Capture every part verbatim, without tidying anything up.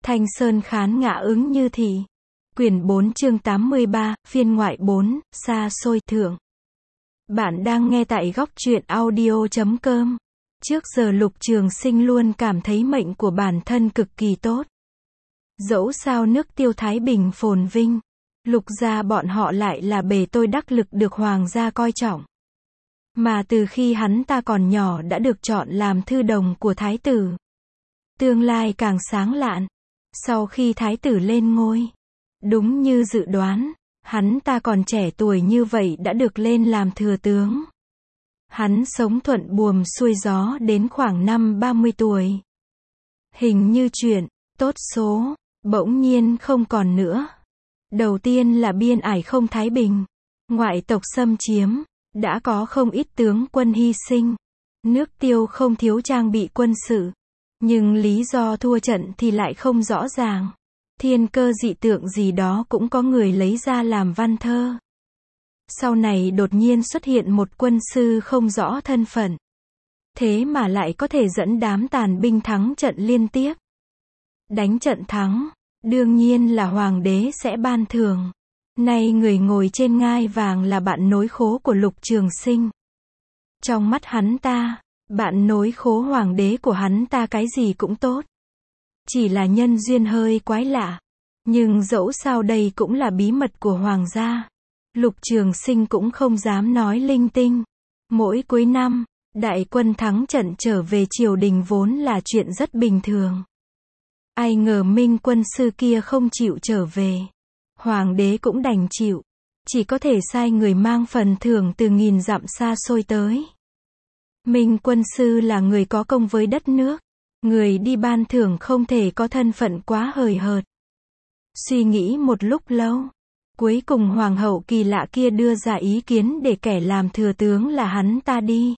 Thanh Sơn khán ngã ứng như thị. Quyển bốn chương tám mươi ba, phiên ngoại bốn, xa xôi thượng. Bạn đang nghe tại góc truyện audio chấm com. Trước giờ Lục Trường Sinh luôn cảm thấy mệnh của bản thân cực kỳ tốt. Dẫu sao nước Tiêu Thái Bình phồn vinh, Lục gia bọn họ lại là bề tôi đắc lực được hoàng gia coi trọng. Mà từ khi hắn ta còn nhỏ đã được chọn làm thư đồng của thái tử. Tương lai càng sáng lạn. Sau khi thái tử lên ngôi, đúng như dự đoán, hắn ta còn trẻ tuổi như vậy đã được lên làm thừa tướng. Hắn sống thuận buồm xuôi gió đến khoảng năm ba mươi tuổi. Hình như chuyện tốt số bỗng nhiên không còn nữa. Đầu tiên là biên ải không thái bình, ngoại tộc xâm chiếm, đã có không ít tướng quân hy sinh. Nước Tiêu không thiếu trang bị quân sự, nhưng lý do thua trận thì lại không rõ ràng. Thiên cơ dị tượng gì đó cũng có người lấy ra làm văn thơ. Sau này đột nhiên xuất hiện một quân sư không rõ thân phận. Thế mà lại có thể dẫn đám tàn binh thắng trận liên tiếp. Đánh trận thắng, đương nhiên là hoàng đế sẽ ban thưởng. Nay người ngồi trên ngai vàng là bạn nối khố của Lục Trường Sinh. Trong mắt hắn ta, bạn nối khố hoàng đế của hắn ta cái gì cũng tốt. Chỉ là nhân duyên hơi quái lạ. Nhưng dẫu sao đây cũng là bí mật của hoàng gia. Lục Trường Sinh cũng không dám nói linh tinh. Mỗi cuối năm, đại quân thắng trận trở về triều đình vốn là chuyện rất bình thường. Ai ngờ Minh quân sư kia không chịu trở về. Hoàng đế cũng đành chịu. Chỉ có thể sai người mang phần thưởng từ nghìn dặm xa xôi tới. Minh quân sư là người có công với đất nước. Người đi ban thưởng không thể có thân phận quá hời hợt. Suy nghĩ một lúc lâu, cuối cùng hoàng hậu kỳ lạ kia đưa ra ý kiến để kẻ làm thừa tướng là hắn ta đi.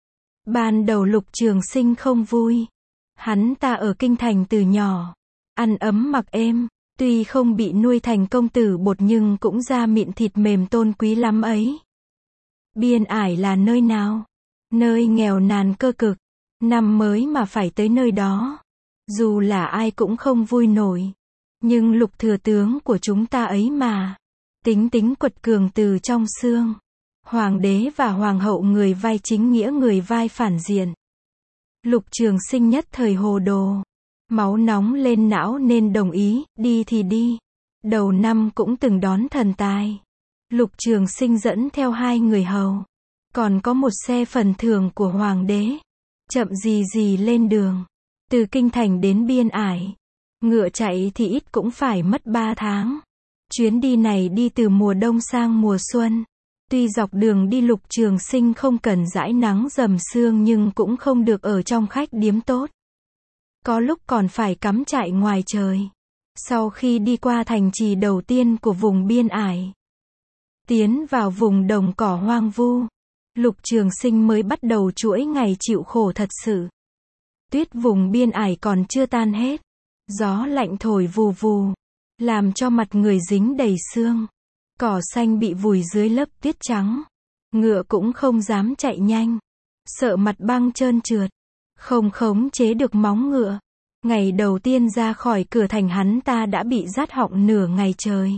Ban đầu Lục Trường Sinh không vui. Hắn ta ở kinh thành từ nhỏ, ăn ấm mặc êm, tuy không bị nuôi thành công tử bột nhưng cũng da mịn thịt mềm tôn quý lắm ấy. Biên ải là nơi nào? Nơi nghèo nàn cơ cực. Năm mới mà phải tới nơi đó, dù là ai cũng không vui nổi. Nhưng Lục thừa tướng của chúng ta ấy mà, tính tính quật cường từ trong xương. Hoàng đế và hoàng hậu người vai chính nghĩa người vai phản diện. Lục Trường Sinh nhất thời hồ đồ, máu nóng lên não nên đồng ý, đi thì đi. Đầu năm cũng từng đón thần tài. Lục Trường Sinh dẫn theo hai người hầu, còn có một xe phần thưởng của hoàng đế. Chậm gì gì lên đường, từ kinh thành đến biên ải. Ngựa chạy thì ít cũng phải mất ba tháng. Chuyến đi này đi từ mùa đông sang mùa xuân. Tuy dọc đường đi Lục Trường Sinh không cần dãi nắng rầm sương nhưng cũng không được ở trong khách điếm tốt. Có lúc còn phải cắm trại ngoài trời. Sau khi đi qua thành trì đầu tiên của vùng biên ải, tiến vào vùng đồng cỏ hoang vu, Lục Trường Sinh mới bắt đầu chuỗi ngày chịu khổ thật sự. Tuyết vùng biên ải còn chưa tan hết. Gió lạnh thổi vù vù, làm cho mặt người dính đầy sương. Cỏ xanh bị vùi dưới lớp tuyết trắng. Ngựa cũng không dám chạy nhanh, sợ mặt băng trơn trượt, không khống chế được móng ngựa. Ngày đầu tiên ra khỏi cửa thành hắn ta đã bị rát họng nửa ngày trời.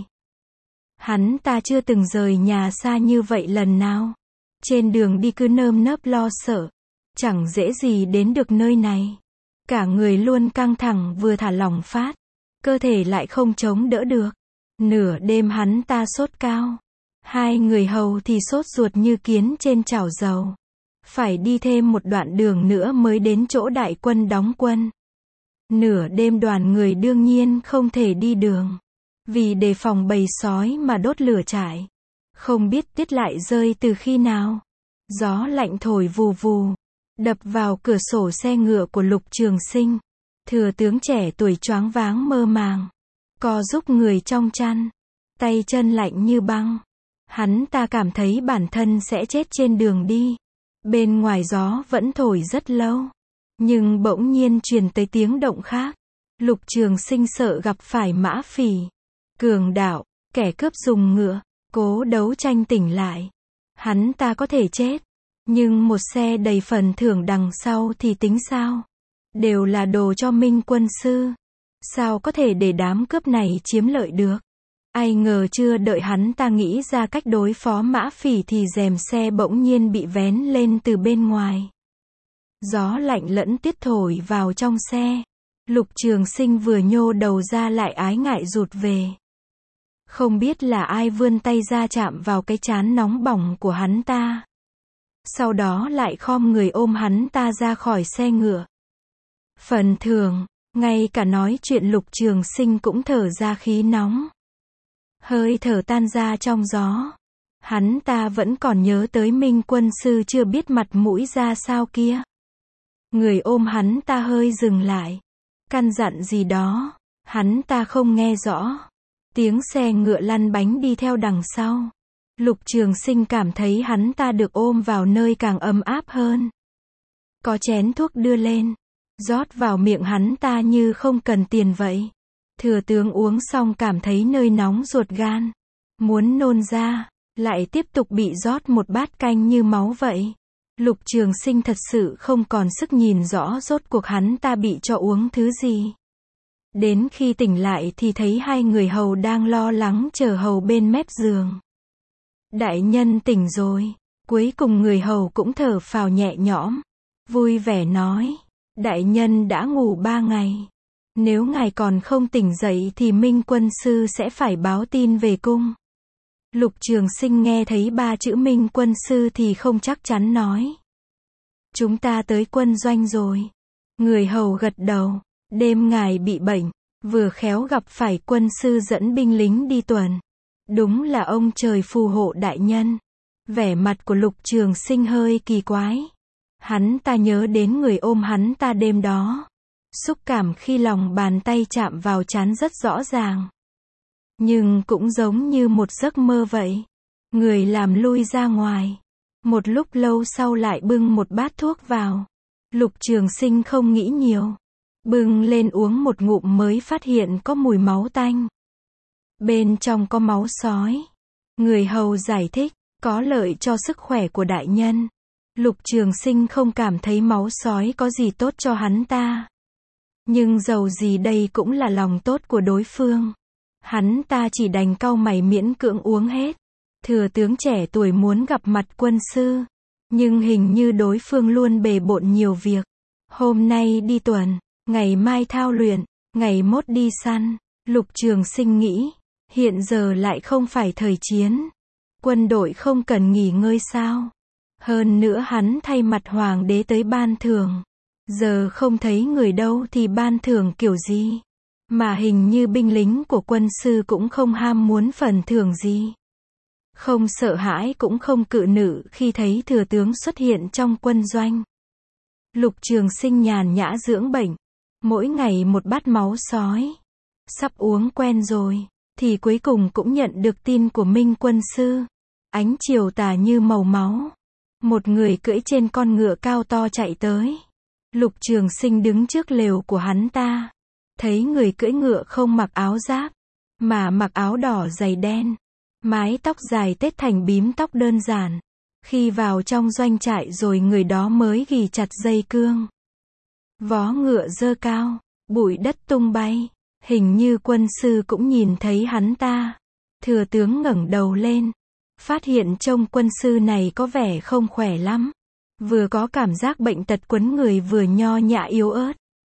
Hắn ta chưa từng rời nhà xa như vậy lần nào. Trên đường đi cứ nơm nớp lo sợ, chẳng dễ gì đến được nơi này. Cả người luôn căng thẳng vừa thả lỏng phát, cơ thể lại không chống đỡ được. Nửa đêm hắn ta sốt cao. Hai người hầu thì sốt ruột như kiến trên chảo dầu. Phải đi thêm một đoạn đường nữa mới đến chỗ đại quân đóng quân. Nửa đêm đoàn người đương nhiên không thể đi đường, vì đề phòng bầy sói mà đốt lửa trại. Không biết tuyết lại rơi từ khi nào. Gió lạnh thổi vù vù, đập vào cửa sổ xe ngựa của Lục Trường Sinh. Thừa tướng trẻ tuổi choáng váng mơ màng, co giúp người trong chăn, tay chân lạnh như băng. Hắn ta cảm thấy bản thân sẽ chết trên đường đi. Bên ngoài gió vẫn thổi rất lâu, nhưng bỗng nhiên truyền tới tiếng động khác. Lục Trường Sinh sợ gặp phải mã phỉ, cường đạo, kẻ cướp dùng ngựa. Cố đấu tranh tỉnh lại. Hắn ta có thể chết, nhưng một xe đầy phần thưởng đằng sau thì tính sao? Đều là đồ cho Minh quân sư. Sao có thể để đám cướp này chiếm lợi được? Ai ngờ chưa đợi hắn ta nghĩ ra cách đối phó Mã Phỉ thì rèm xe bỗng nhiên bị vén lên từ bên ngoài. Gió lạnh lẫn tuyết thổi vào trong xe. Lục Trường Sinh vừa nhô đầu ra lại ái ngại rụt về. Không biết là ai vươn tay ra chạm vào cái trán nóng bỏng của hắn ta. Sau đó lại khom người ôm hắn ta ra khỏi xe ngựa. Phần thường, ngay cả nói chuyện Lục Trường Sinh cũng thở ra khí nóng. Hơi thở tan ra trong gió. Hắn ta vẫn còn nhớ tới Minh Quân Sư chưa biết mặt mũi ra sao kia. Người ôm hắn ta hơi dừng lại. Căn dặn gì đó, hắn ta không nghe rõ. Tiếng xe ngựa lăn bánh đi theo đằng sau. Lục Trường Sinh cảm thấy hắn ta được ôm vào nơi càng ấm áp hơn. Có chén thuốc đưa lên, rót vào miệng hắn ta như không cần tiền vậy. Thừa tướng uống xong cảm thấy nơi nóng ruột gan. Muốn nôn ra, lại tiếp tục bị rót một bát canh như máu vậy. Lục Trường Sinh thật sự không còn sức nhìn rõ rốt cuộc hắn ta bị cho uống thứ gì. Đến khi tỉnh lại thì thấy hai người hầu đang lo lắng chờ hầu bên mép giường. Đại nhân tỉnh rồi. Cuối cùng người hầu cũng thở phào nhẹ nhõm. Vui vẻ nói. Đại nhân đã ngủ ba ngày. Nếu ngài còn không tỉnh dậy thì Minh Quân Sư sẽ phải báo tin về cung. Lục Trường Sinh nghe thấy ba chữ Minh Quân Sư thì không chắc chắn nói. Chúng ta tới quân doanh rồi. Người hầu gật đầu. Đêm ngài bị bệnh, vừa khéo gặp phải quân sư dẫn binh lính đi tuần. Đúng là ông trời phù hộ đại nhân. Vẻ mặt của Lục Trường Sinh hơi kỳ quái. Hắn ta nhớ đến người ôm hắn ta đêm đó. Xúc cảm khi lòng bàn tay chạm vào trán rất rõ ràng. Nhưng cũng giống như một giấc mơ vậy. Người làm lui ra ngoài. Một lúc lâu sau lại bưng một bát thuốc vào. Lục Trường Sinh không nghĩ nhiều. Bưng lên uống một ngụm mới phát hiện có mùi máu tanh. Bên trong có máu sói. Người hầu giải thích, có lợi cho sức khỏe của đại nhân. Lục Trường Sinh không cảm thấy máu sói có gì tốt cho hắn ta. Nhưng dầu gì đây cũng là lòng tốt của đối phương. Hắn ta chỉ đành cau mày miễn cưỡng uống hết. Thừa tướng trẻ tuổi muốn gặp mặt quân sư. Nhưng hình như đối phương luôn bề bộn nhiều việc. Hôm nay đi tuần, ngày mai thao luyện, ngày mốt đi săn. Lục Trường Sinh nghĩ, hiện giờ lại không phải thời chiến. Quân đội không cần nghỉ ngơi sao? Hơn nữa hắn thay mặt hoàng đế tới ban thưởng. Giờ không thấy người đâu thì ban thưởng kiểu gì? Mà hình như binh lính của quân sư cũng không ham muốn phần thưởng gì. Không sợ hãi cũng không cự nữ khi thấy thừa tướng xuất hiện trong quân doanh. Lục Trường Sinh nhàn nhã dưỡng bệnh. Mỗi ngày một bát máu sói. Sắp uống quen rồi, thì cuối cùng cũng nhận được tin của Minh Quân Sư. Ánh chiều tà như màu máu. Một người cưỡi trên con ngựa cao to chạy tới. Lục Trường Sinh đứng trước lều của hắn ta. Thấy người cưỡi ngựa không mặc áo giáp, mà mặc áo đỏ dày đen. Mái tóc dài tết thành bím tóc đơn giản. Khi vào trong doanh trại rồi người đó mới ghi chặt dây cương. Vó ngựa dơ cao, bụi đất tung bay. Hình như quân sư cũng nhìn thấy hắn ta. Thừa tướng ngẩng đầu lên. Phát hiện trông quân sư này có vẻ không khỏe lắm. Vừa có cảm giác bệnh tật quấn người vừa nho nhã yếu ớt.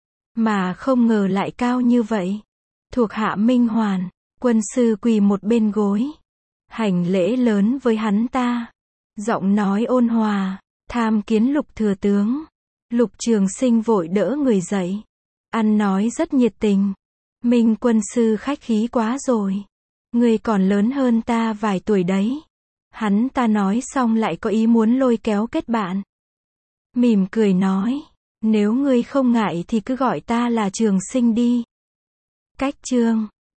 Mà không ngờ lại cao như vậy. Thuộc hạ Minh Hoàn, quân sư quỳ một bên gối. Hành lễ lớn với hắn ta. Giọng nói ôn hòa, tham kiến Lục thừa tướng. Lục Trường Sinh vội đỡ người dậy. Ăn nói rất nhiệt tình. Minh quân sư khách khí quá rồi. Người còn lớn hơn ta vài tuổi đấy. Hắn ta nói xong lại có ý muốn lôi kéo kết bạn. Mỉm cười nói. Nếu ngươi không ngại thì cứ gọi ta là Trường Sinh đi. Cách chương